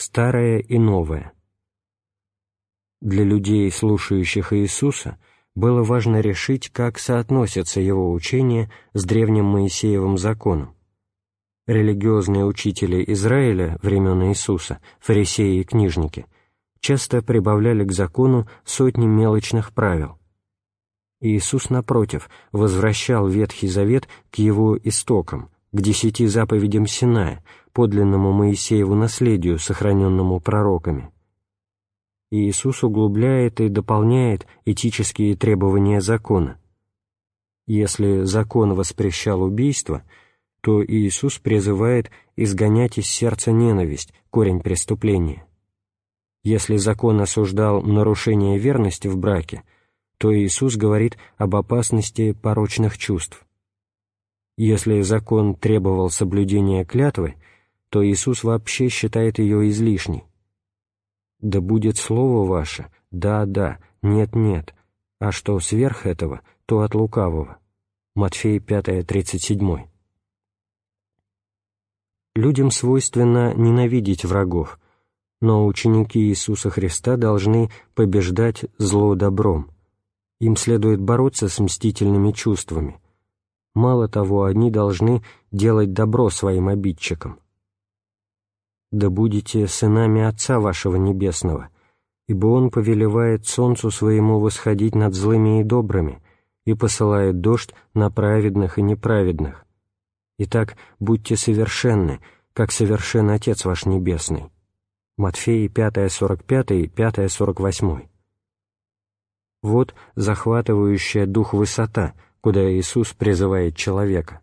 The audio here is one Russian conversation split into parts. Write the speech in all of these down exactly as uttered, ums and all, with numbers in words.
старое и новое. Для людей, слушающих Иисуса, было важно решить, как соотносятся его учение с древним Моисеевым законом. Религиозные учители Израиля времен Иисуса, фарисеи и книжники, часто прибавляли к закону сотни мелочных правил. Иисус, напротив, возвращал Ветхий Завет к его истокам, к десяти заповедям Синая, подлинному Моисееву наследию, сохраненному пророками. Иисус углубляет и дополняет этические требования закона. Если закон воспрещал убийство, то Иисус призывает изгонять из сердца ненависть, корень преступления. Если закон осуждал нарушение верности в браке, то Иисус говорит об опасности порочных чувств. Если закон требовал соблюдения клятвы, то Иисус вообще считает ее излишней. «Да будет слово ваше, да-да, нет-нет, а что сверх этого, то от лукавого». Матфея пятая, тридцать семь. Людям свойственно ненавидеть врагов, но ученики Иисуса Христа должны побеждать зло добром. Им следует бороться с мстительными чувствами. Мало того, они должны делать добро своим обидчикам. «Да будете сынами Отца вашего Небесного, ибо Он повелевает солнцу своему восходить над злыми и добрыми и посылает дождь на праведных и неправедных. Итак, будьте совершенны, как совершен Отец ваш Небесный». Матфея пятая, сорок пять, пятая, сорок восемь. Вот захватывающая дух высота, куда Иисус призывает человека.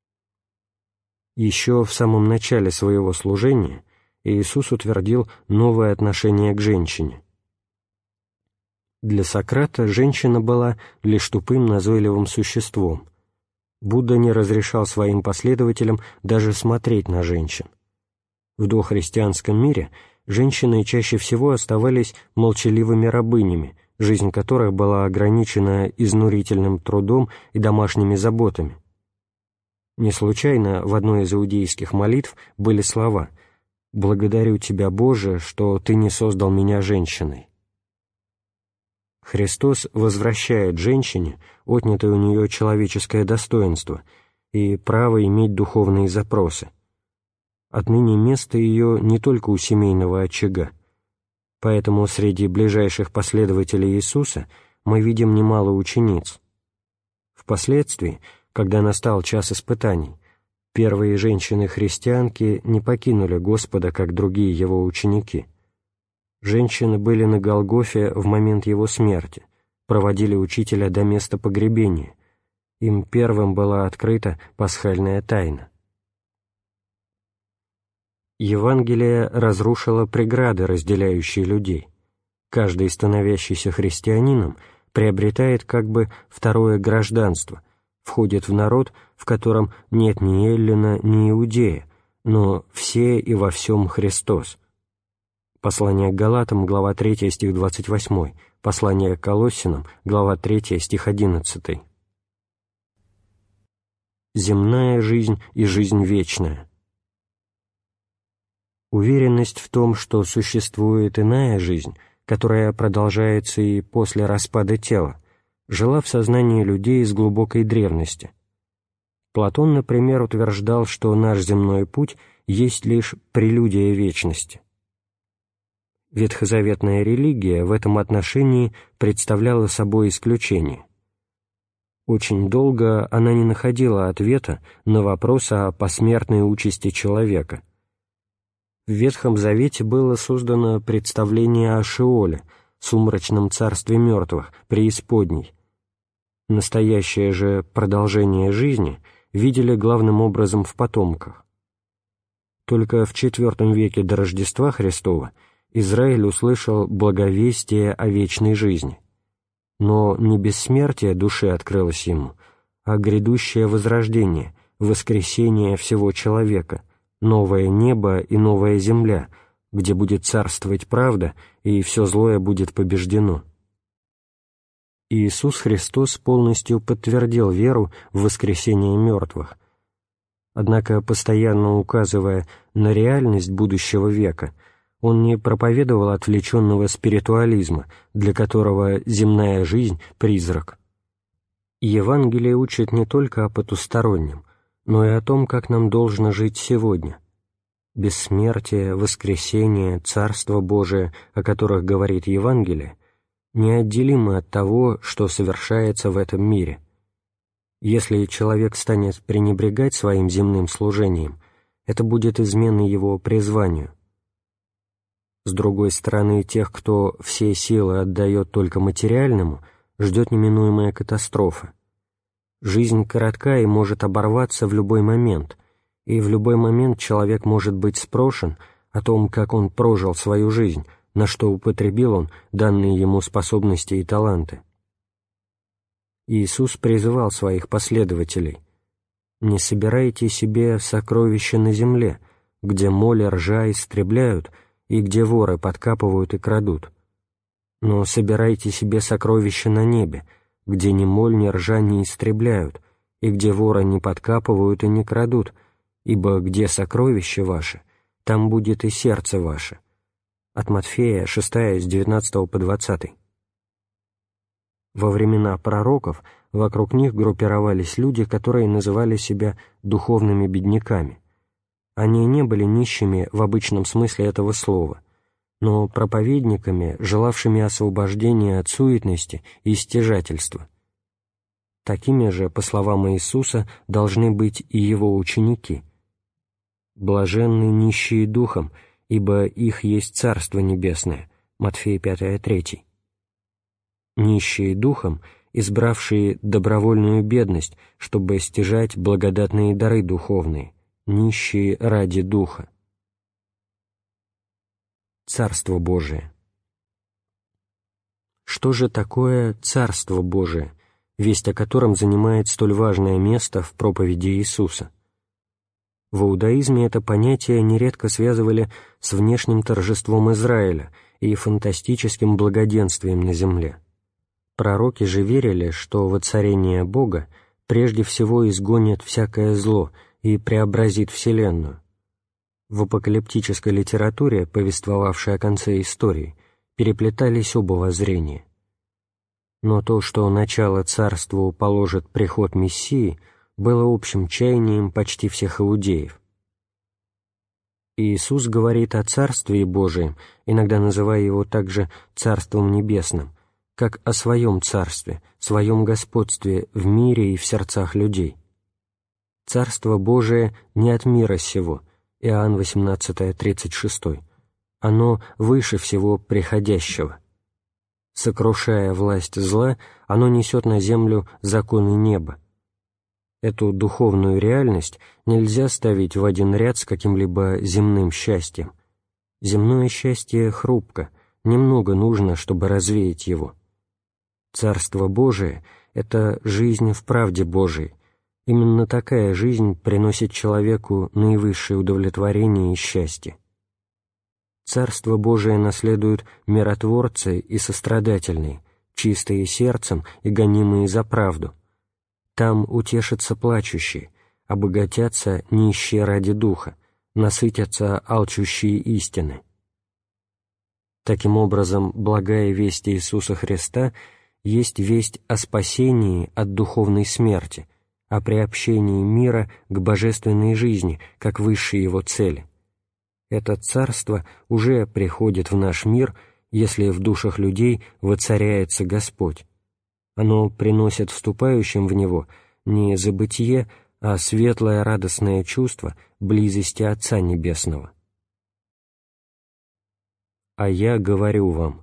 Еще в самом начале своего служения Иисус утвердил новое отношение к женщине. Для Сократа женщина была лишь тупым назойливым существом. Будда не разрешал своим последователям даже смотреть на женщин. В дохристианском мире женщины чаще всего оставались молчаливыми рабынями, жизнь которых была ограничена изнурительным трудом и домашними заботами. Не случайно в одной из иудейских молитв были слова «Благодарю Тебя, Боже, что Ты не создал меня женщиной». Христос возвращает женщине отнятое у нее человеческое достоинство и право иметь духовные запросы. Отныне место ее не только у семейного очага. Поэтому среди ближайших последователей Иисуса мы видим немало учениц. Впоследствии, когда настал час испытаний, первые женщины-христианки не покинули Господа, как другие Его ученики. Женщины были на Голгофе в момент Его смерти, проводили Учителя до места погребения. Им первым была открыта пасхальная тайна. Евангелие разрушило преграды, разделяющие людей. Каждый, становящийся христианином, приобретает как бы второе гражданство, входит в народ, в котором нет ни эллина, ни иудея, но все и во всем Христос. Послание к Галатам, глава третья, стих двадцать восемь, послание к Колоссянам, глава третья, стих одиннадцатый. Земная жизнь и жизнь вечная. Уверенность в том, что существует иная жизнь, которая продолжается и после распада тела, жила в сознании людей с глубокой древности. Платон, например, утверждал, что наш земной путь есть лишь прелюдия вечности. Ветхозаветная религия в этом отношении представляла собой исключение. Очень долго она не находила ответа на вопрос о посмертной участи человека. В Ветхом Завете было создано представление о Шеоле, сумрачном царстве мертвых, преисподней. Настоящее же продолжение жизни видели главным образом в потомках. Только в четвертом веке до Рождества Христова Израиль услышал благовестие о вечной жизни. Но не бессмертие души открылось ему, а грядущее возрождение, воскресение всего человека, новое небо и новая земля, где будет царствовать правда, и все злое будет побеждено. Иисус Христос полностью подтвердил веру в воскресение мертвых. Однако, постоянно указывая на реальность будущего века, Он не проповедовал отвлеченного спиритуализма, для которого земная жизнь — призрак. Евангелие учит не только о потустороннем, но и о том, как нам должно жить сегодня. Бессмертие, воскресение, Царство Божие, о которых говорит Евангелие, неотделимы от того, что совершается в этом мире. Если человек станет пренебрегать своим земным служением, это будет изменой его призванию. С другой стороны, тех, кто все силы отдает только материальному, ждет неминуемая катастрофа. Жизнь коротка и может оборваться в любой момент, и в любой момент человек может быть спрошен о том, как он прожил свою жизнь, на что употребил он данные ему способности и таланты. Иисус призывал своих последователей: «Не собирайте себе сокровища на земле, где моль и ржа истребляют, и где воры подкапывают и крадут. Но собирайте себе сокровища на небе, где ни моль, ни ржа не истребляют, и где воры не подкапывают и не крадут, ибо где сокровище ваше, там будет и сердце ваше». От Матфея шестая, с девятнадцатого по двадцатый. Во времена пророков вокруг них группировались люди, которые называли себя духовными бедняками. Они не были нищими в обычном смысле этого слова, но проповедниками, желавшими освобождения от суетности и стяжательства. Такими же, по словам Иисуса, должны быть и Его ученики. «Блаженны нищие духом, ибо их есть Царство Небесное» Матфея пятая, третий. Нищие духом, избравшие добровольную бедность, чтобы стяжать благодатные дары духовные, нищие ради Духа. Царство Божие. Что же такое Царство Божие, весть о котором занимает столь важное место в проповеди Иисуса? В иудаизме это понятие нередко связывали с внешним торжеством Израиля и фантастическим благоденствием на земле. Пророки же верили, что воцарение Бога прежде всего изгонит всякое зло и преобразит вселенную. В апокалиптической литературе, повествовавшей о конце истории, переплетались оба воззрения. Но то, что начало царству положит приход Мессии, было общим чаянием почти всех иудеев. Иисус говорит о Царстве Божием, иногда называя его также Царством Небесным, как о своем Царстве, своем господстве в мире и в сердцах людей. Царство Божие не от мира сего, Иоанн восемнадцатая, тридцать шесть, оно выше всего приходящего. Сокрушая власть зла, оно несет на землю законы неба. Эту духовную реальность нельзя ставить в один ряд с каким-либо земным счастьем. Земное счастье хрупко, немного нужно, чтобы развеять его. Царство Божие — это жизнь в правде Божией. Именно такая жизнь приносит человеку наивысшее удовлетворение и счастье. Царство Божие наследуют миротворцы и сострадательные, чистые сердцем и гонимые за правду. Там утешатся плачущие, обогатятся нищие ради духа, насытятся алчущие истины. Таким образом, благая весть Иисуса Христа есть весть о спасении от духовной смерти, о приобщении мира к божественной жизни, как высшей его цели. Это царство уже приходит в наш мир, если в душах людей воцаряется Господь. Оно приносит вступающим в него не забытие, а светлое радостное чувство близости Отца Небесного. «А я говорю вам».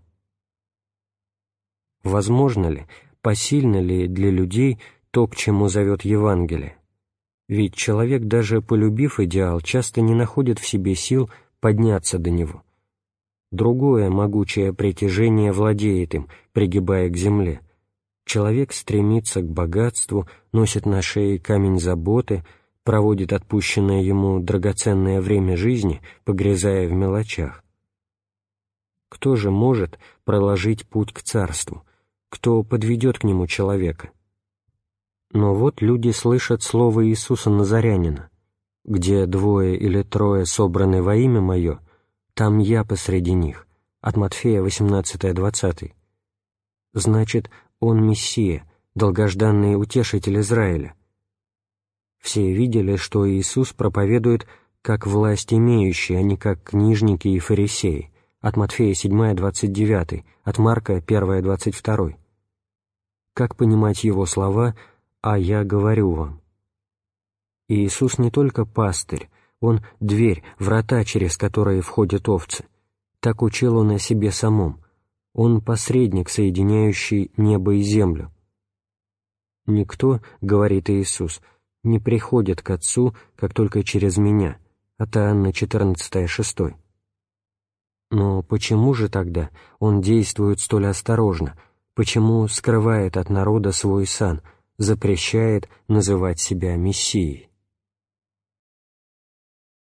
Возможно ли, посильно ли для людей то, к чему зовет Евангелие? Ведь человек, даже полюбив идеал, часто не находит в себе сил подняться до него. Другое могучее притяжение владеет им, пригибая к земле. Человек стремится к богатству, носит на шее камень заботы, проводит отпущенное ему драгоценное время жизни, погрязая в мелочах. Кто же может проложить путь к царству? Кто подведет к нему человека? Но вот люди слышат слово Иисуса Назарянина: «Где двое или трое собраны во имя Мое, там я посреди них» от Матфея восемнадцать двадцать. Значит, Он Мессия, долгожданный утешитель Израиля. Все видели, что Иисус проповедует как власть имеющий, а не как книжники и фарисеи, от Матфея семь двадцать девять, от Марка один двадцать два. Как понимать Его слова «А я говорю вам»? Иисус не только пастырь, Он — дверь, врата, через которые входят овцы. Так учил Он о себе самом. Он — посредник, соединяющий небо и землю. «Никто, — говорит Иисус, — не приходит к Отцу, как только через Меня» от Иоанна четырнадцать шесть. Но почему же тогда Он действует столь осторожно, почему скрывает от народа свой сан, запрещает называть себя Мессией?